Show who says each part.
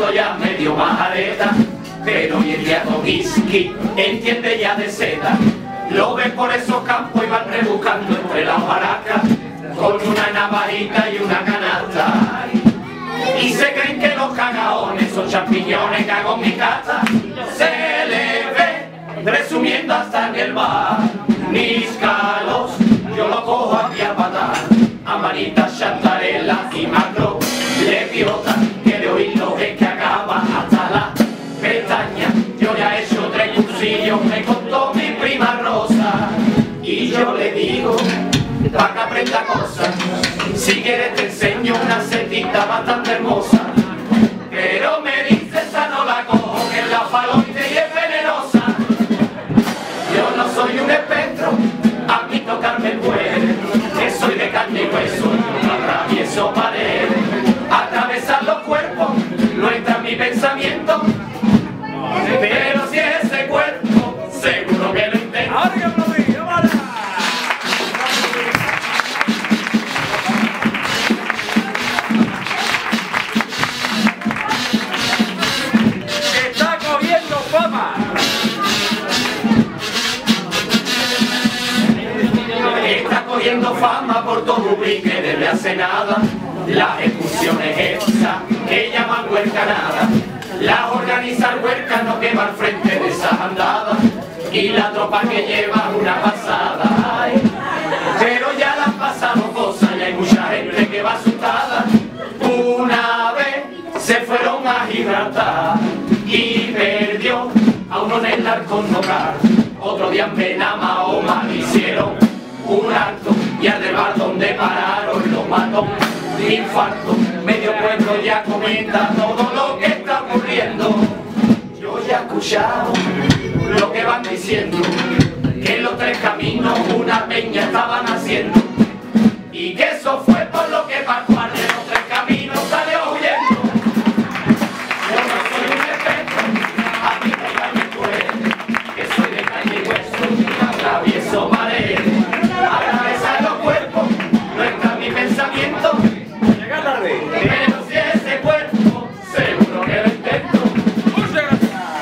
Speaker 1: zurdo ya medio majareta, pero hoy el día Togiski entiende ya de seda. Lo ven por esos campos y van rebuscando entre las baracas con una navajita y una canasta. Y se creen que los cagaones son champiñones que hago en mi casa. Se le ve resumiendo hasta en el bar. Mis calos yo lo cojo aquí a patar. A Manita, Chantarela y Macro le piota que de oírlo es que acaba hasta la pestaña. Yo ya he hecho 3 cursillos, me contó mi prima Rosa. Y yo le digo, pa' que aprenda cosas, si quieres te enseño una setita bastante hermosa. Pero me dice esa no la cojo, que es la faloide y es venenosa. Yo no soy un espectro, a mí tocarme puede, que soy de carne y hueso, no atravieso paredes. Atravesar los cuerpos no entra en mi pensamiento, pero si es ese cuerpo, seguro que lo intento.
Speaker 2: Ahora que aplaudí, vale. Está cogiendo fama.
Speaker 1: Está cogiendo fama por todo Ubrique desde hace nada. Las excursiones esas que llaman huercanada, las organiza el huercano que va al frente de esas andadas y la tropa que lleva una pasada. Ay, pero ya le han pasado cosas y hay mucha gente que va asustada. Una vez se fueron a Gibraltar y perdió a uno en el Alcornocar. Otro día en Benamahoma hicieron un acto y al del bar donde pararon lo mató de infarto. Medio pueblo ya comenta todo lo que está ocurriendo. Yo ya he escuchado lo que van diciendo, que en los 3 caminos una peña estaban haciendo y que eso fue por lo que Pascual de los 3 caminos salió huyendo. Yo no soy un experto, a mí me puede,